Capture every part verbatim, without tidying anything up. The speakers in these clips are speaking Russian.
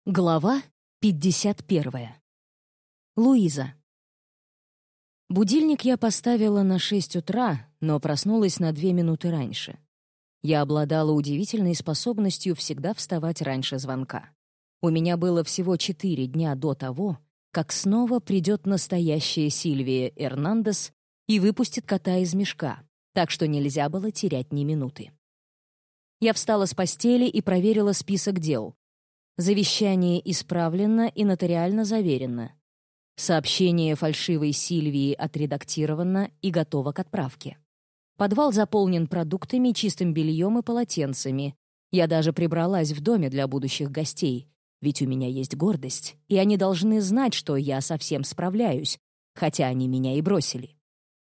Глава пятьдесят первая. Луиза. Будильник я поставила на шесть утра, но проснулась на две минуты раньше. Я обладала удивительной способностью всегда вставать раньше звонка. У меня было всего четыре дня до того, как снова придет настоящая Сильвия Эрнандес и выпустит кота из мешка, так что нельзя было терять ни минуты. Я встала с постели и проверила список дел. Завещание исправлено и нотариально заверено. Сообщение фальшивой Сильвии отредактировано и готово к отправке. Подвал заполнен продуктами, чистым бельем и полотенцами. Я даже прибралась в доме для будущих гостей, ведь у меня есть гордость, и они должны знать, что я совсем справляюсь, хотя они меня и бросили.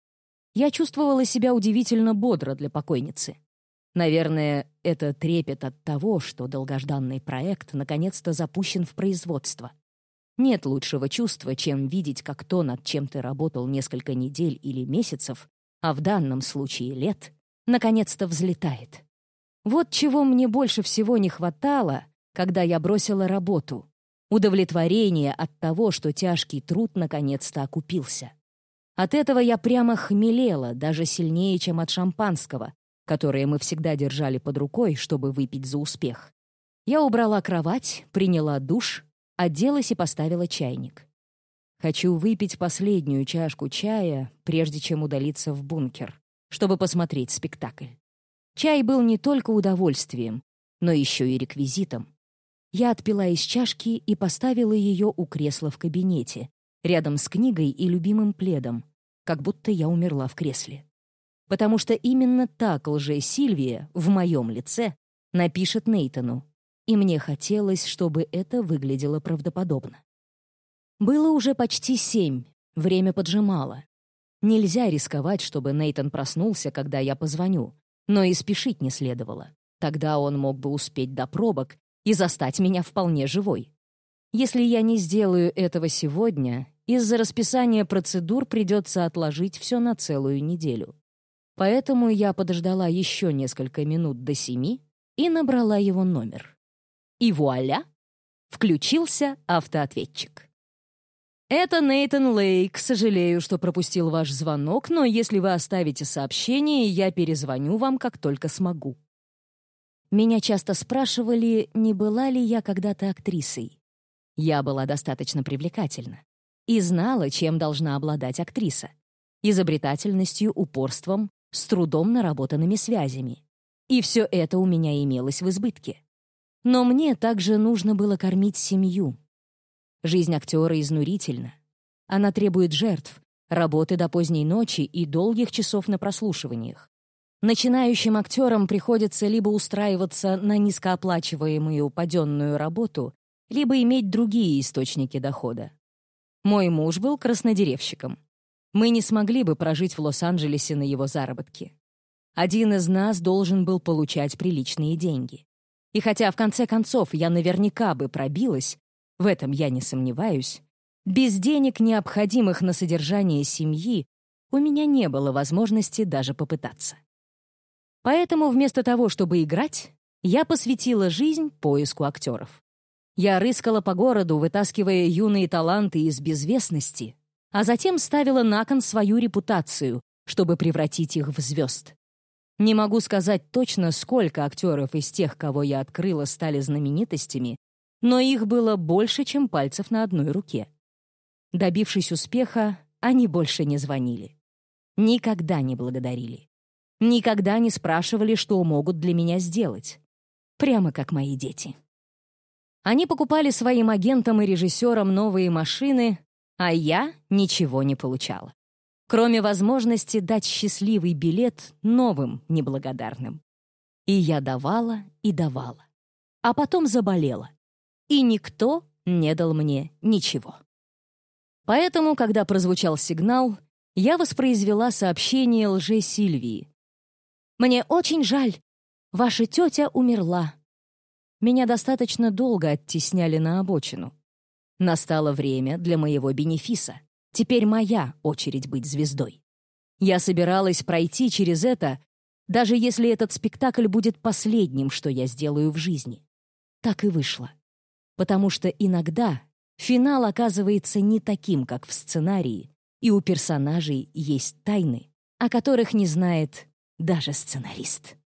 Я чувствовала себя удивительно бодро для покойницы. Наверное, это трепет от того, что долгожданный проект наконец-то запущен в производство. Нет лучшего чувства, чем видеть, как то, над чем ты работал несколько недель или месяцев, а в данном случае лет, наконец-то взлетает. Вот чего мне больше всего не хватало, когда я бросила работу. Удовлетворение от того, что тяжкий труд наконец-то окупился. От этого я прямо хмелела, даже сильнее, чем от шампанского, которые мы всегда держали под рукой, чтобы выпить за успех. Я убрала кровать, приняла душ, оделась и поставила чайник. Хочу выпить последнюю чашку чая, прежде чем удалиться в бункер, чтобы посмотреть спектакль. Чай был не только удовольствием, но еще и реквизитом. Я отпила из чашки и поставила ее у кресла в кабинете, рядом с книгой и любимым пледом, как будто я умерла в кресле. Потому что именно так лже-Сильвия в моем лице напишет Нейтану, и мне хотелось, чтобы это выглядело правдоподобно. Было уже почти семь, время поджимало. Нельзя рисковать, чтобы Нейтан проснулся, когда я позвоню, но и спешить не следовало. Тогда он мог бы успеть до пробок и застать меня вполне живой. Если я не сделаю этого сегодня, из-за расписания процедур придется отложить все на целую неделю. Поэтому я подождала еще несколько минут до семи и набрала его номер. И вуаля! Включился автоответчик. «Это Нейтан Лейк. Сожалею, что пропустил ваш звонок, но если вы оставите сообщение, я перезвоню вам, как только смогу». Меня часто спрашивали, не была ли я когда-то актрисой. Я была достаточно привлекательна и знала, чем должна обладать актриса: изобретательностью, упорством, с трудом наработанными связями. И все это у меня имелось в избытке. Но мне также нужно было кормить семью. Жизнь актера изнурительна. Она требует жертв, работы до поздней ночи и долгих часов на прослушиваниях. Начинающим актерам приходится либо устраиваться на низкооплачиваемую упаденную работу, либо иметь другие источники дохода. Мой муж был краснодеревщиком. Мы не смогли бы прожить в Лос-Анджелесе на его заработки. Один из нас должен был получать приличные деньги. И хотя в конце концов я наверняка бы пробилась, в этом я не сомневаюсь, без денег, необходимых на содержание семьи, у меня не было возможности даже попытаться. Поэтому вместо того, чтобы играть, я посвятила жизнь поиску актеров. Я рыскала по городу, вытаскивая юные таланты из безвестности, а затем ставила на кон свою репутацию, чтобы превратить их в звезд. Не могу сказать точно, сколько актеров из тех, кого я открыла, стали знаменитостями, но их было больше, чем пальцев на одной руке. Добившись успеха, они больше не звонили. Никогда не благодарили. Никогда не спрашивали, что могут для меня сделать. Прямо как мои дети. Они покупали своим агентам и режиссерам новые машины, а я ничего не получала. Кроме возможности дать счастливый билет новым неблагодарным. И я давала и давала. А потом заболела. И никто не дал мне ничего. Поэтому, когда прозвучал сигнал, я воспроизвела сообщение лже-Сильвии. «Мне очень жаль. Ваша тетя умерла». Меня достаточно долго оттесняли на обочину. Настало время для моего бенефиса. Теперь моя очередь быть звездой. Я собиралась пройти через это, даже если этот спектакль будет последним, что я сделаю в жизни. Так и вышло. Потому что иногда финал оказывается не таким, как в сценарии, и у персонажей есть тайны, о которых не знает даже сценарист.